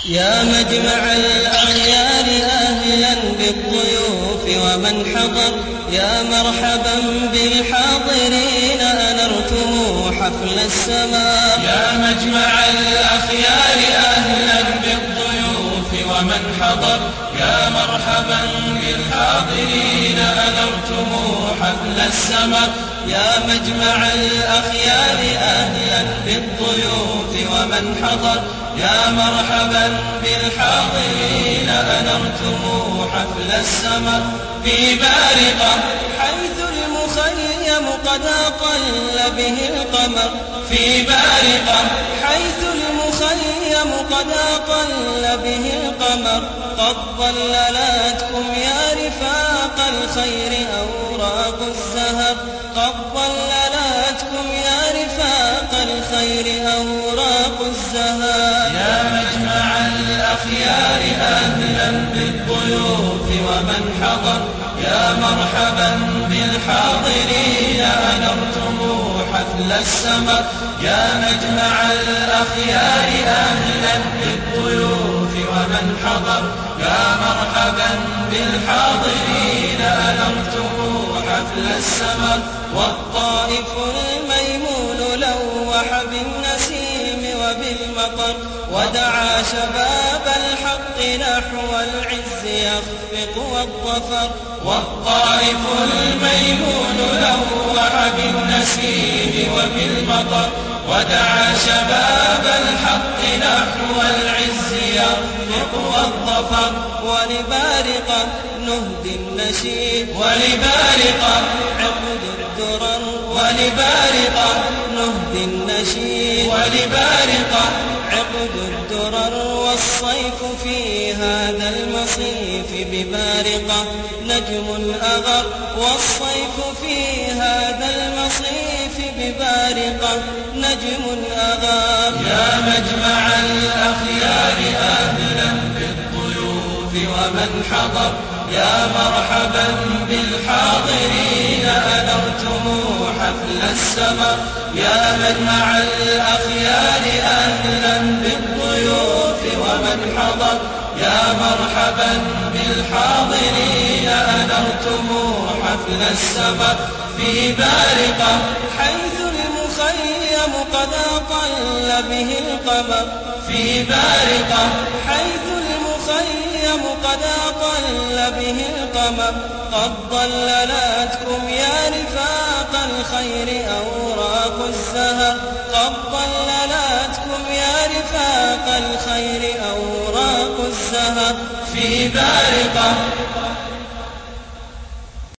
يا مجمع الأخيار أهلا بالضيوف ومن حضر، يا مرحبا بالحاضرين أنرتم حفل السماء. يا مجمع الأخيار أهلا بالضيوف ومن حضر، يا مرحبا بالحاضرين أنرتم حفل السماء. يا مجمع الأخيار أهلا بالضيوف ومن حضر، يا مرحبا بالحاضرين أنرتم حفل السماء. في بارقة حيث المخيم قد أطل به القمر، في بارقة حيث المخيم قد أطل به القمر. قد ظللتكم يا رفاق الخير أوراق الزهر، قد ظللتكم يا رفاق الخير أوراق الزهر. يا مجمع الأخيار أهلا بالضيوف ومن حضر، يا مرحبا بالحاضرين أنرتم حفل السماء. يا مجمع الأخيار أهلا بالضيوف ومن حضر، يا مرحبا بالحاضرين أنرتم حفل السماء. والطائف الميمون لوح بالنسيم وبالمطر، ودعا شباب الحق نحو العز يخفق والظفر. والطائف الميمون لوح بالنسيم وبالمطر، ودعا شباب الحق نحو العز يخفق والظفر. ولبارقة نهدي النشيد، ولبارقة عقد الدرر، ولبارقة نهدي النشيد، ولبارقة عقد الدرر. والصيف في هذا المصيف ببارقة نجم أغر، والصيف في هذا المصيف ببارقة نجم أغر. يا مجمع الأخيار أهلا بالضيوف ومن حضر، يا مرحبا بالحاضرين أنرتم حفل السماء. يا مجمع الأخيار أهلا بالضيوف ومن حضر، يا مرحبا بالحاضرين أنرتم حفل السماء. في بارقة حيث المخيم قد أطل به القمر، في بارقة حيث المخيم قد أطل به القمر. قد ظللتكم يا رفاق الخير أوراق الزهر، قد ظللتكم يا رفاق الخير أوراق الزهر. في بارقة